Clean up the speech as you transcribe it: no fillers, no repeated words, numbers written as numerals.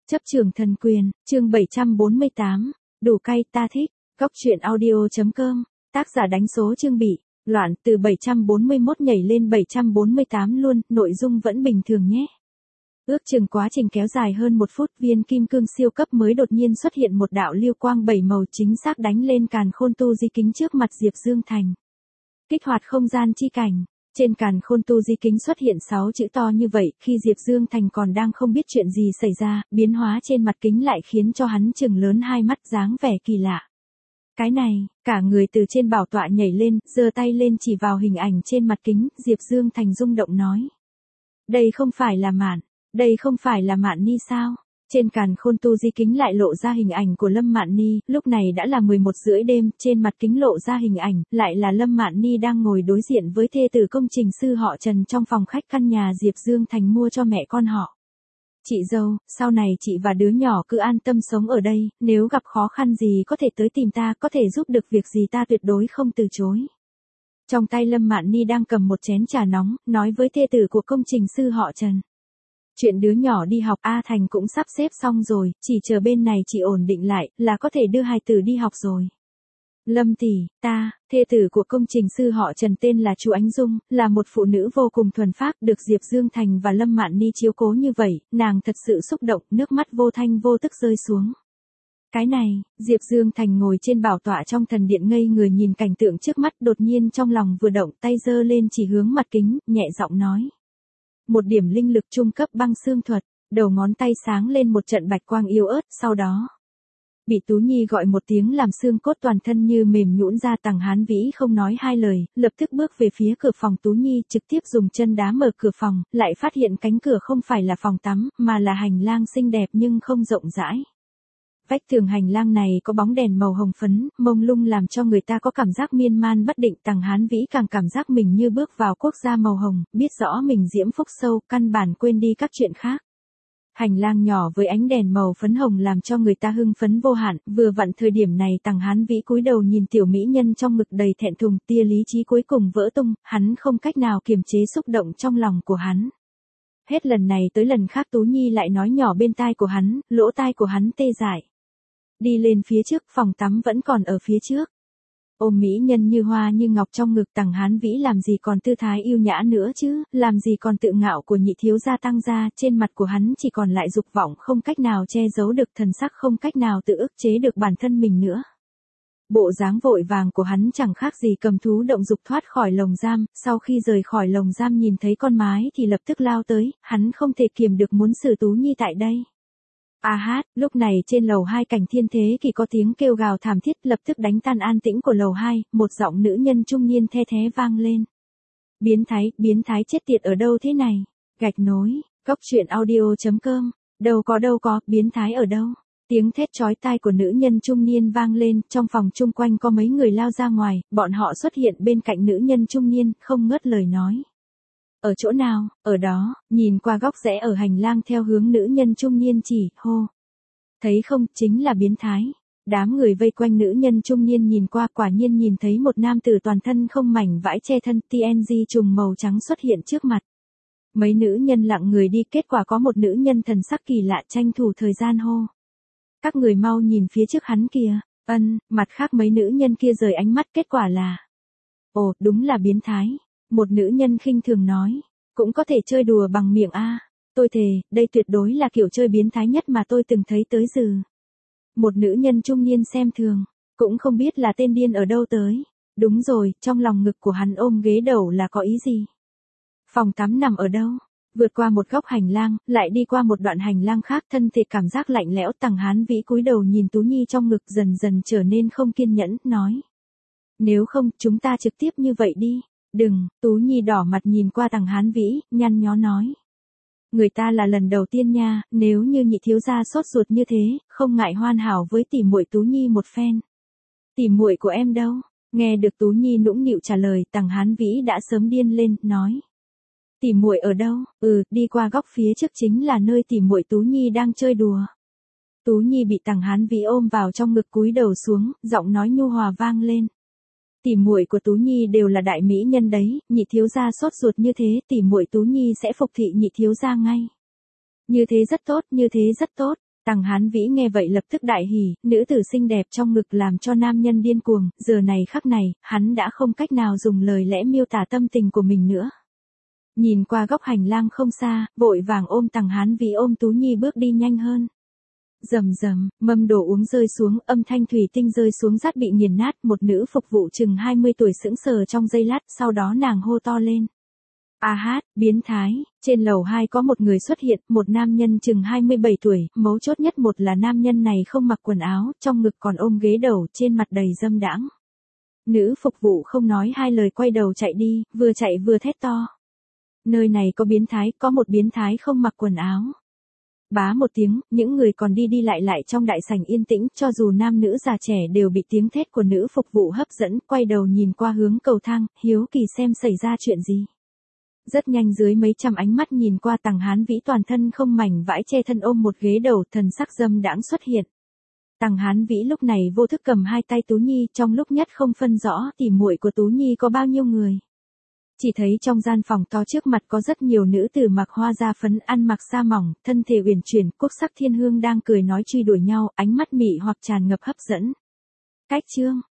Chấp trường thần quyền, chương 748, đủ cay ta thích, góc truyện audio.com, tác giả đánh số chương bị, loạn từ 741 nhảy lên 748 luôn, nội dung vẫn bình thường nhé. Ước chừng quá trình kéo dài hơn 1 phút, viên kim cương siêu cấp mới đột nhiên xuất hiện một đạo lưu quang 7 màu chính xác đánh lên càn khôn tu di kính trước mặt Diệp Dương Thành. Kích hoạt không gian chi cảnh. Trên càn khôn tu di kính xuất hiện 6 chữ to như vậy, khi Diệp Dương Thành còn đang không biết chuyện gì xảy ra, biến hóa trên mặt kính lại khiến cho hắn trừng lớn hai mắt, dáng vẻ kỳ lạ. Cái này, cả người từ trên bảo tọa nhảy lên, giơ tay lên chỉ vào hình ảnh trên mặt kính, Diệp Dương Thành rung động nói. Đây không phải là Mạn Ni sao? Trên càn khôn tu di kính lại lộ ra hình ảnh của Lâm Mạn Ni, lúc này đã là 11 rưỡi đêm, trên mặt kính lộ ra hình ảnh, lại là Lâm Mạn Ni đang ngồi đối diện với thê tử công trình sư họ Trần trong phòng khách căn nhà Diệp Dương Thành mua cho mẹ con họ. Chị dâu, sau này chị và đứa nhỏ cứ an tâm sống ở đây, nếu gặp khó khăn gì có thể tới tìm ta, có thể giúp được việc gì ta tuyệt đối không từ chối. Trong tay Lâm Mạn Ni đang cầm một chén trà nóng, nói với thê tử của công trình sư họ Trần. Chuyện đứa nhỏ đi học A Thành cũng sắp xếp xong rồi, chỉ chờ bên này chị ổn định lại, là có thể đưa hài tử đi học rồi. Lâm tỷ, thê tử của công trình sư họ Trần tên là Chu Ánh Dung, là một phụ nữ vô cùng thuần phác, được Diệp Dương Thành và Lâm Mạn Ni chiếu cố như vậy, nàng thật sự xúc động, nước mắt vô thanh vô tức rơi xuống. Cái này, Diệp Dương Thành ngồi trên bảo tọa trong thần điện ngây người nhìn cảnh tượng trước mắt, đột nhiên trong lòng vừa động, tay giơ lên chỉ hướng mặt kính, nhẹ giọng nói. Một điểm linh lực trung cấp băng xương thuật, đầu ngón tay sáng lên một trận bạch quang yếu ớt, sau đó bị Tú Nhi gọi một tiếng làm xương cốt toàn thân như mềm nhũn ra. Tằng Hán Vĩ không nói hai lời, lập tức bước về phía cửa phòng Tú Nhi, trực tiếp dùng chân đá mở cửa phòng, lại phát hiện cánh cửa không phải là phòng tắm, mà là hành lang xinh đẹp nhưng không rộng rãi. Vách tường hành lang này có bóng đèn màu hồng phấn, mông lung làm cho người ta có cảm giác miên man bất định. Tằng Hán Vĩ càng cảm giác mình như bước vào quốc gia màu hồng, biết rõ mình diễm phúc sâu, căn bản quên đi các chuyện khác. Hành lang nhỏ với ánh đèn màu phấn hồng làm cho người ta hưng phấn vô hạn, vừa vặn thời điểm này Tằng Hán Vĩ cúi đầu nhìn tiểu mỹ nhân trong ngực đầy thẹn thùng, tia lý trí cuối cùng vỡ tung, hắn không cách nào kiềm chế xúc động trong lòng của hắn. Hết lần này tới lần khác Tú Nhi lại nói nhỏ bên tai của hắn, lỗ tai của hắn tê dại. Đi lên phía trước, phòng tắm vẫn còn ở phía trước. Ôm mỹ nhân như hoa như ngọc trong ngực, Tằng Hán Vĩ làm gì còn tư thái yêu nhã nữa chứ, làm gì còn tự ngạo của nhị thiếu gia tăng ra, trên mặt của hắn chỉ còn lại dục vọng không cách nào che giấu được, thần sắc không cách nào tự ức chế được bản thân mình nữa. Bộ dáng vội vàng của hắn chẳng khác gì cầm thú động dục thoát khỏi lồng giam, sau khi rời khỏi lồng giam nhìn thấy con mái thì lập tức lao tới, hắn không thể kiềm được muốn xử Tú Nhi tại đây. Lúc này trên lầu 2 cảnh thiên thế kỳ có tiếng kêu gào thảm thiết lập tức đánh tan an tĩnh của lầu 2, một giọng nữ nhân trung niên the thé vang lên. Biến thái chết tiệt ở đâu thế này? Gạch nối, góc truyện audio.com, đâu có, biến thái ở đâu? Tiếng thét chói tai của nữ nhân trung niên vang lên, trong phòng chung quanh có mấy người lao ra ngoài, bọn họ xuất hiện bên cạnh nữ nhân trung niên, không ngớt lời nói. Ở chỗ nào? Ở đó, nhìn qua góc rẽ ở hành lang theo hướng nữ nhân trung niên chỉ, hô. Thấy không, chính là biến thái. Đám người vây quanh nữ nhân trung niên nhìn qua, quả nhiên nhìn thấy một nam tử toàn thân không mảnh vải che thân, TNG trùng màu trắng xuất hiện trước mặt. Mấy nữ nhân lặng người đi, kết quả có một nữ nhân thần sắc kỳ lạ tranh thủ thời gian hô. Các người mau nhìn phía trước hắn kìa. Mặt khác mấy nữ nhân kia rời ánh mắt, kết quả là. Ồ, đúng là biến thái. Một nữ nhân khinh thường nói, cũng có thể chơi đùa bằng miệng a. Tôi thề, đây tuyệt đối là kiểu chơi biến thái nhất mà tôi từng thấy tới giờ. Một nữ nhân trung niên xem thường, cũng không biết là tên điên ở đâu tới. Đúng rồi, trong lòng ngực của hắn ôm ghế đầu là có ý gì? Phòng tắm nằm ở đâu? Vượt qua một góc hành lang, lại đi qua một đoạn hành lang khác, thân thể cảm giác lạnh lẽo. Tằng Hán Vĩ cúi đầu nhìn Tú Nhi trong ngực dần dần trở nên không kiên nhẫn, nói. Nếu không, chúng ta trực tiếp như vậy đi. Đừng, Tú Nhi đỏ mặt nhìn qua Tằng Hán Vĩ, nhăn nhó nói. Người ta là lần đầu tiên nha, nếu như nhị thiếu gia sốt ruột như thế, không ngại hoàn hảo với tỉ muội Tú Nhi một phen. Tỉ muội của em đâu? Nghe được Tú Nhi nũng nịu trả lời, Tằng Hán Vĩ đã sớm điên lên, nói. Tỉ muội ở đâu? Đi qua góc phía trước chính là nơi tỉ muội Tú Nhi đang chơi đùa. Tú Nhi bị Tằng Hán Vĩ ôm vào trong ngực cúi đầu xuống, giọng nói nhu hòa vang lên. Tỉ muội của Tú Nhi đều là đại mỹ nhân đấy, nhị thiếu gia sốt ruột như thế, tỉ muội Tú Nhi sẽ phục thị nhị thiếu gia ngay. Như thế rất tốt, Tằng Hán Vĩ nghe vậy lập tức đại hỉ, nữ tử xinh đẹp trong ngực làm cho nam nhân điên cuồng, giờ này khắc này, hắn đã không cách nào dùng lời lẽ miêu tả tâm tình của mình nữa. Nhìn qua góc hành lang không xa, vội vàng ôm Tằng Hán Vĩ ôm Tú Nhi bước đi nhanh hơn. Rầm rầm, mâm đồ uống rơi xuống, âm thanh thủy tinh rơi xuống rát bị nghiền nát, một nữ phục vụ chừng 20 tuổi sững sờ trong giây lát, sau đó nàng hô to lên. A hát, biến thái, trên lầu 2 có một người xuất hiện, một nam nhân chừng 27 tuổi, mấu chốt nhất một là nam nhân này không mặc quần áo, trong ngực còn ôm ghế đầu, trên mặt đầy dâm đãng. Nữ phục vụ không nói hai lời quay đầu chạy đi, vừa chạy vừa thét to. Nơi này có biến thái, có một biến thái không mặc quần áo. Bá một tiếng, những người còn đi lại trong đại sảnh yên tĩnh, cho dù nam nữ già trẻ đều bị tiếng thét của nữ phục vụ hấp dẫn, quay đầu nhìn qua hướng cầu thang, hiếu kỳ xem xảy ra chuyện gì. Rất nhanh dưới mấy trăm ánh mắt nhìn qua Tằng Hán Vĩ toàn thân không mảnh vải che thân ôm một ghế đầu, thần sắc dâm đãng xuất hiện. Tằng Hán Vĩ lúc này vô thức cầm hai tay Tú Nhi, trong lúc nhất không phân rõ tỉ muội của Tú Nhi có bao nhiêu người. Chỉ thấy trong gian phòng to trước mặt có rất nhiều nữ tử mặc hoa da phấn, ăn mặc sa mỏng, thân thể uyển chuyển, quốc sắc thiên hương đang cười nói truy đuổi nhau, ánh mắt mị hoặc tràn ngập hấp dẫn. Cách chương